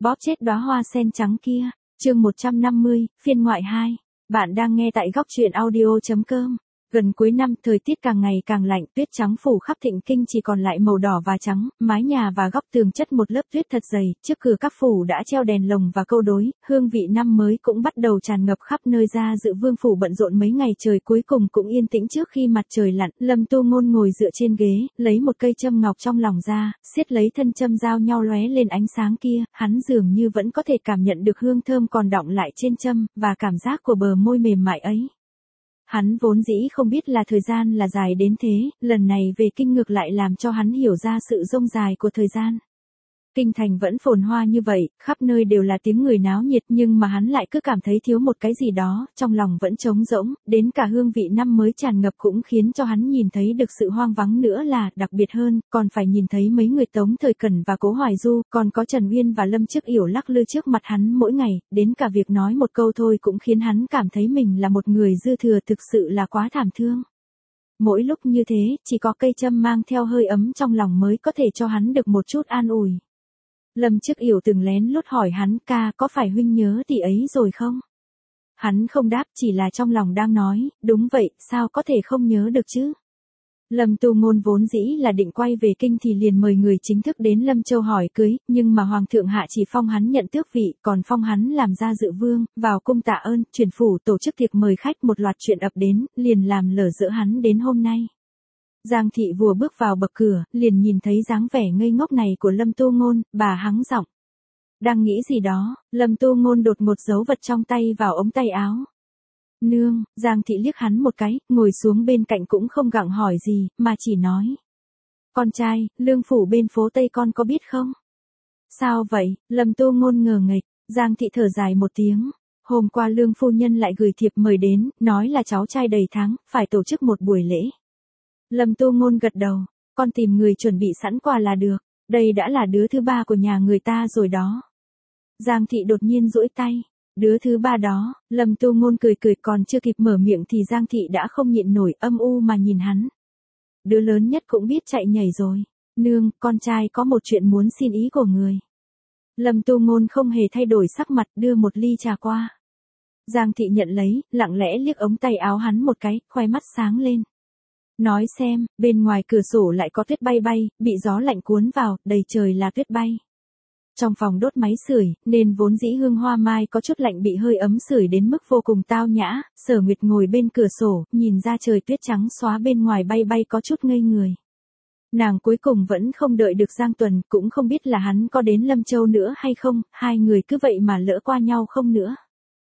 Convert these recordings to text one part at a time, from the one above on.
bóp chết đóa hoa sen trắng kia. Chương 150, phiên ngoại 2. Bạn đang nghe tại góc truyện audio.com. Gần cuối năm, thời tiết càng ngày càng lạnh, tuyết trắng phủ khắp Thịnh Kinh chỉ còn lại màu đỏ và trắng, mái nhà và góc tường chất một lớp tuyết thật dày, trước cửa các phủ đã treo đèn lồng và câu đối, hương vị năm mới cũng bắt đầu tràn ngập khắp nơi. Ra Dự Vương phủ bận rộn mấy ngày trời cuối cùng cũng yên tĩnh trước khi mặt trời lặn. Lâm Tu Ngôn ngồi dựa trên ghế, lấy một cây châm ngọc trong lòng ra, siết lấy thân châm giao nhau lóe lên ánh sáng kia, hắn dường như vẫn có thể cảm nhận được hương thơm còn đọng lại trên châm, và cảm giác của bờ môi mềm mại ấy. Hắn vốn dĩ không biết là thời gian là dài đến thế, lần này về kinh ngược lại làm cho hắn hiểu ra sự dông dài của thời gian. Kinh thành vẫn phồn hoa như vậy, khắp nơi đều là tiếng người náo nhiệt, nhưng mà hắn lại cứ cảm thấy thiếu một cái gì đó, trong lòng vẫn trống rỗng, đến cả hương vị năm mới tràn ngập cũng khiến cho hắn nhìn thấy được sự hoang vắng nữa là, đặc biệt hơn, còn phải nhìn thấy mấy người Tống Thời Cẩn và Cố Hoài Du, còn có Trần Uyên và Lâm Chức Yểu lắc lư trước mặt hắn mỗi ngày, đến cả việc nói một câu thôi cũng khiến hắn cảm thấy mình là một người dư thừa, thực sự là quá thảm thương. Mỗi lúc như thế, chỉ có cây châm mang theo hơi ấm trong lòng mới có thể cho hắn được một chút an ủi. Lâm Chức Yểu từng lén lút hỏi hắn, ca có phải huynh nhớ tỷ ấy rồi không? Hắn không đáp, chỉ là trong lòng đang nói, đúng vậy, sao có thể không nhớ được chứ? Lâm Tu Ngôn vốn dĩ là định quay về kinh thì liền mời người chính thức đến Lâm Châu hỏi cưới, nhưng mà Hoàng thượng hạ chỉ phong hắn nhận tước vị, còn phong hắn làm Gia Dự Vương, vào cung tạ ơn, chuyển phủ tổ chức tiệc mời khách, một loạt chuyện ập đến, liền làm lỡ dỡ hắn đến hôm nay. Giang thị vừa bước vào bậc cửa, liền nhìn thấy dáng vẻ ngây ngốc này của Lâm Tu Ngôn, bà hắng giọng. Đang nghĩ gì đó, Lâm Tu Ngôn đột ngột giấu vật trong tay vào ống tay áo. Nương, Giang thị liếc hắn một cái, ngồi xuống bên cạnh cũng không gặng hỏi gì, mà chỉ nói. Con trai, lương phủ bên phố Tây con có biết không? Sao vậy? Lâm Tu Ngôn ngờ nghệch, Giang thị thở dài một tiếng. Hôm qua lương phu nhân lại gửi thiệp mời đến, nói là cháu trai đầy tháng, phải tổ chức một buổi lễ. Lâm Tu Ngôn gật đầu, con tìm người chuẩn bị sẵn quà là được, đây đã là đứa thứ ba của nhà người ta rồi đó. Giang thị đột nhiên duỗi tay, đứa thứ ba đó, Lâm Tu Ngôn cười cười, còn chưa kịp mở miệng thì Giang thị đã không nhịn nổi, âm u mà nhìn hắn. Đứa lớn nhất cũng biết chạy nhảy rồi, nương, con trai có một chuyện muốn xin ý của người. Lâm Tu Ngôn không hề thay đổi sắc mặt, đưa một ly trà qua. Giang thị nhận lấy, lặng lẽ liếc ống tay áo hắn một cái, khoe mắt sáng lên. Nói xem, bên ngoài cửa sổ lại có tuyết bay bay, bị gió lạnh cuốn vào, đầy trời là tuyết bay. Trong phòng đốt máy sưởi, nên vốn dĩ hương hoa mai có chút lạnh bị hơi ấm sưởi đến mức vô cùng tao nhã. Sở Nguyệt ngồi bên cửa sổ, nhìn ra trời tuyết trắng xóa bên ngoài bay bay có chút ngây người. Nàng cuối cùng vẫn không đợi được Giang Tuần, cũng không biết là hắn có đến Lâm Châu nữa hay không, hai người cứ vậy mà lỡ qua nhau không nữa.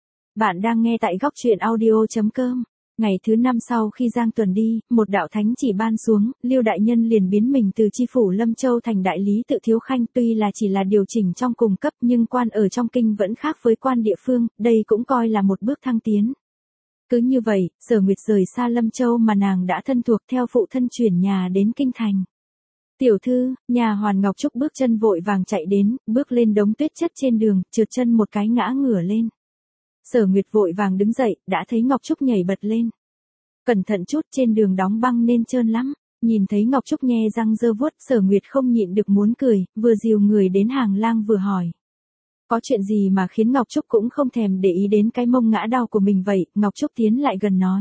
Bạn đang nghe tại góc truyện audio.com. Ngày thứ 5 sau khi Giang Tuần đi, một đạo thánh chỉ ban xuống, Lưu đại nhân liền biến mình từ chi phủ Lâm Châu thành đại lý tự Thiếu Khanh, tuy là chỉ là điều chỉnh trong cùng cấp nhưng quan ở trong kinh vẫn khác với quan địa phương, đây cũng coi là một bước thăng tiến. Cứ như vậy, Sở Nguyệt rời xa Lâm Châu mà nàng đã thân thuộc, theo phụ thân chuyển nhà đến kinh thành. Tiểu thư, nhà hoàn Ngọc Trúc bước chân vội vàng chạy đến, bước lên đống tuyết chất trên đường, trượt chân một cái ngã ngửa lên. Sở Nguyệt vội vàng đứng dậy, đã thấy Ngọc Trúc nhảy bật lên. Cẩn thận chút, trên đường đóng băng nên trơn lắm. Nhìn thấy Ngọc Trúc nhe răng dơ vuốt, Sở Nguyệt không nhịn được muốn cười, vừa dìu người đến hàng lang vừa hỏi. Có chuyện gì mà khiến Ngọc Trúc cũng không thèm để ý đến cái mông ngã đau của mình vậy? Ngọc Trúc tiến lại gần nói.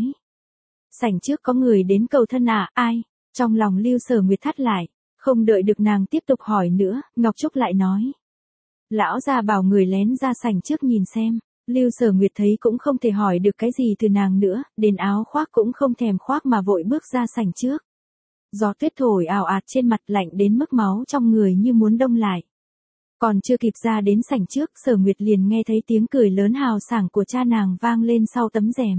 Sảnh trước có người đến cầu thân à, ai? Trong lòng Lưu Sở Nguyệt thắt lại, không đợi được nàng tiếp tục hỏi nữa, Ngọc Trúc lại nói. Lão già bảo người lén ra sảnh trước nhìn xem. Lưu Sở Nguyệt thấy cũng không thể hỏi được cái gì từ nàng nữa, đến áo khoác cũng không thèm khoác mà vội bước ra sảnh trước. Gió tuyết thổi ào ạt trên mặt, lạnh đến mức máu trong người như muốn đông lại. Còn chưa kịp ra đến sảnh trước, Sở Nguyệt liền nghe thấy tiếng cười lớn hào sảng của cha nàng vang lên sau tấm rèm.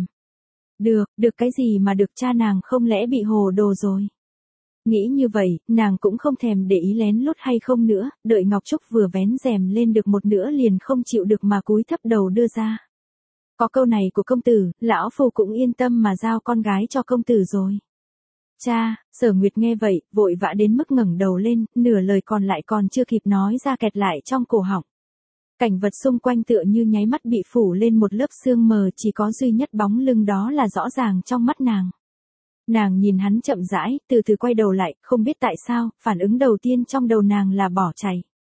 Được cái gì mà được, cha nàng không lẽ bị hồ đồ rồi. Nghĩ như vậy, nàng cũng không thèm để ý lén lút hay không nữa, đợi Ngọc Trúc vừa vén rèm lên được một nửa liền không chịu được mà cúi thấp đầu đưa ra. Có câu này của công tử, lão phu cũng yên tâm mà giao con gái cho công tử rồi. Cha, Sở Nguyệt nghe vậy, vội vã đến mức ngẩng đầu lên, nửa lời còn lại còn chưa kịp nói ra kẹt lại trong cổ họng. Cảnh vật xung quanh tựa như nháy mắt bị phủ lên một lớp sương mờ, chỉ có duy nhất bóng lưng đó là rõ ràng trong mắt nàng. Nàng nhìn hắn chậm rãi, từ từ quay đầu lại, không biết tại sao, phản ứng đầu tiên trong đầu nàng là bỏ chạy.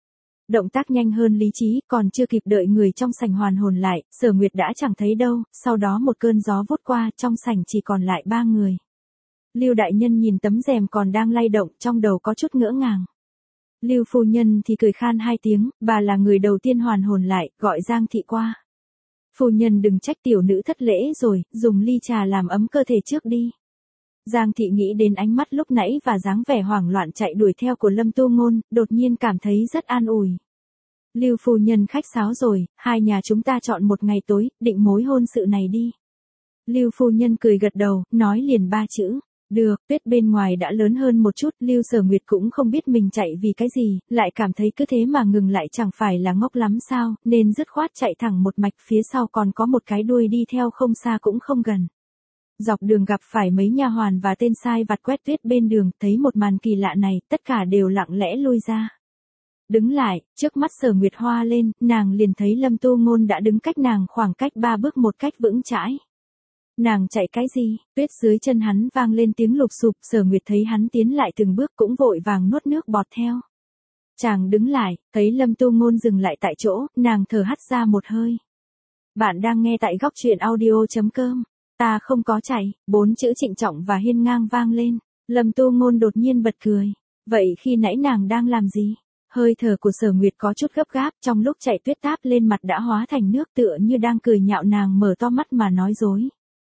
Động tác nhanh hơn lý trí, còn chưa kịp đợi người trong sảnh hoàn hồn lại, Sở Nguyệt đã chẳng thấy đâu, sau đó một cơn gió vút qua, trong sảnh chỉ còn lại 3 người. Lưu đại nhân nhìn tấm rèm còn đang lay động, trong đầu có chút ngỡ ngàng. Lưu phu nhân thì cười khan 2 tiếng, bà là người đầu tiên hoàn hồn lại, gọi Giang thị qua. Phu nhân đừng trách tiểu nữ thất lễ rồi, dùng ly trà làm ấm cơ thể trước đi. Giang thị nghĩ đến ánh mắt lúc nãy và dáng vẻ hoảng loạn chạy đuổi theo của Lâm Tu Ngôn, đột nhiên cảm thấy rất an ủi. Lưu phu nhân khách sáo rồi, hai nhà chúng ta chọn một ngày tối, định mối hôn sự này đi. Lưu phu nhân cười gật đầu, nói liền 3 chữ. Được, tuyết bên ngoài đã lớn hơn một chút, Lưu Sở Nguyệt cũng không biết mình chạy vì cái gì, lại cảm thấy cứ thế mà ngừng lại chẳng phải là ngốc lắm sao, nên dứt khoát chạy thẳng một mạch, phía sau còn có một cái đuôi đi theo không xa cũng không gần. Dọc đường gặp phải mấy nha hoàn và tên sai vặt quét tuyết bên đường, thấy một màn kỳ lạ này, tất cả đều lặng lẽ lui ra. Đứng lại, trước mắt Sở Nguyệt hoa lên, nàng liền thấy Lâm Tu Ngôn đã đứng cách nàng khoảng cách 3 bước một cách vững chãi. Nàng chạy cái gì, tuyết dưới chân hắn vang lên tiếng lục sụp, Sở Nguyệt thấy hắn tiến lại từng bước cũng vội vàng nuốt nước bọt theo. Chàng đứng lại, thấy Lâm Tu Ngôn dừng lại tại chỗ, nàng thở hắt ra một hơi. Bạn đang nghe tại góc truyện audio.com. Ta không có chạy, 4 chữ trịnh trọng và hiên ngang vang lên. Lâm Tu Ngôn đột nhiên bật cười. Vậy khi nãy nàng đang làm gì? Hơi thở của Sở Nguyệt có chút gấp gáp, trong lúc chạy tuyết táp lên mặt đã hóa thành nước, tựa như đang cười nhạo nàng mở to mắt mà nói dối.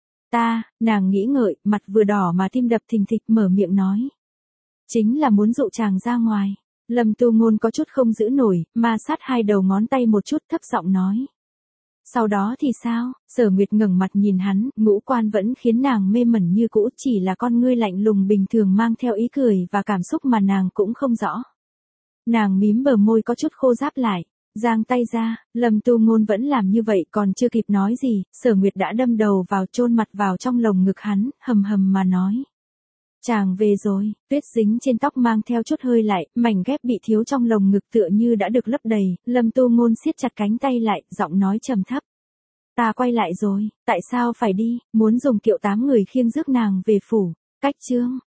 Nàng nghĩ ngợi, mặt vừa đỏ mà tim đập thình thịch, mở miệng nói. Chính là muốn dụ chàng ra ngoài. Lâm Tu Ngôn có chút không giữ nổi, ma sát 2 đầu ngón tay một chút, thấp giọng nói. Sau đó thì sao? Sở Nguyệt ngẩng mặt nhìn hắn, ngũ quan vẫn khiến nàng mê mẩn như cũ, chỉ là con ngươi lạnh lùng bình thường mang theo ý cười và cảm xúc mà nàng cũng không rõ. Nàng mím bờ môi có chút khô ráp lại, giang tay ra, Lâm Tu Ngôn vẫn làm như vậy, còn chưa kịp nói gì, Sở Nguyệt đã đâm đầu vào, chôn mặt vào trong lồng ngực hắn, hầm hầm mà nói. Chàng về rồi, tuyết dính trên tóc mang theo chút hơi lại, mảnh ghép bị thiếu trong lồng ngực tựa như đã được lấp đầy, Lâm Tu Ngôn siết chặt cánh tay lại, giọng nói trầm thấp. Ta quay lại rồi, tại sao phải đi, muốn dùng kiệu 8 người khiêng rước nàng về phủ. Cách chương